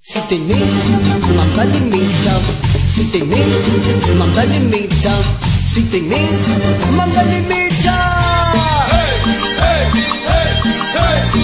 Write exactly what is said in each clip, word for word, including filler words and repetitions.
Si tenés, mándale mecha. Si tenés, mándale mecha. Si tenés, mándale mecha. ¡Hey! ¡Hey! ¡Hey! ¡Hey!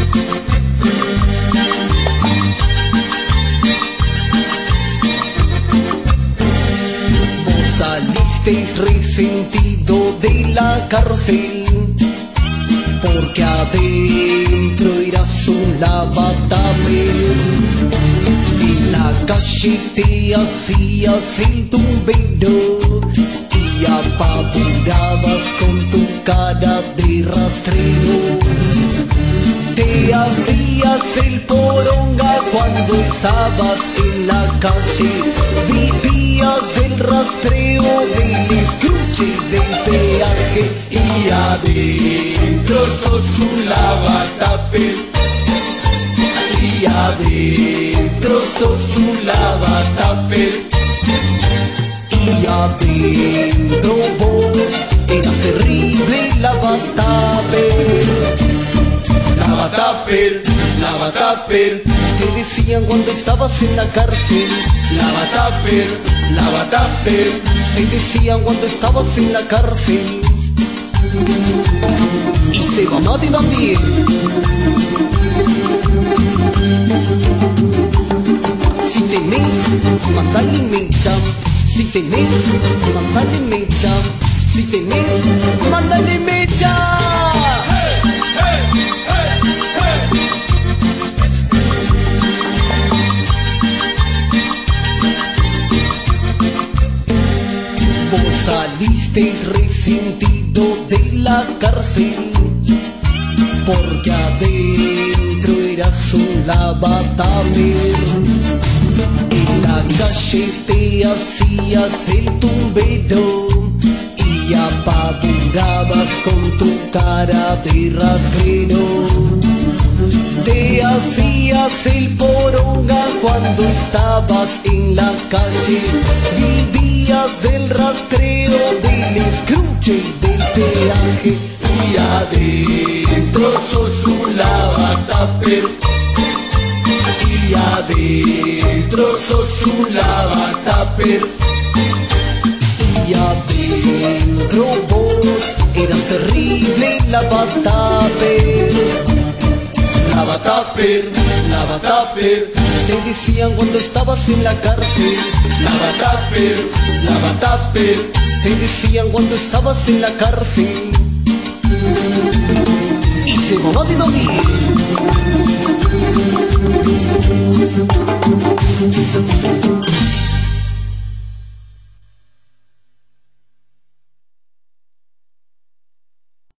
Vos salisteis resentido de la cárcel, porque adentro eras un lavatamel. En la calle te hacías el tumbero y apavurabas con tu cara de rastrero. Te hacías el poronga cuando estabas en la calle. Vivías del rastreo, del escruche y del peaje. Y adentro sos un lavatapel. Y adentro sos un lavatapel. Y adentro vos eras terrible lavatapel. Lavatapel, lavatapel. Te decían cuando estabas en la cárcel. Lavatapel, lavatapel. Te decían cuando estabas en la cárcel. Y se va Mati también. Si tenés, mandale mecha. Si tenés, mandale mecha. Si tenés, mandale mecha. Vos salisteis resentido de la cárcel, porque adentro eras un lavatamel. En la calle te hacías el tumbero y apavurabas con tu cara de rastrero. Te hacías el poronga cuando estabas en la calle. Vivías del rastreo, del escruche y del peaje. Y adentro sos un lavatapel. Y adentro sos un lavatapel. Y adentro vos eras terrible lavatapel. Lavatapel, lavatapel. Te decían cuando estabas en la cárcel. Lavatapel, lavatapel. Te decían cuando estabas en la cárcel. Y se va Mati también.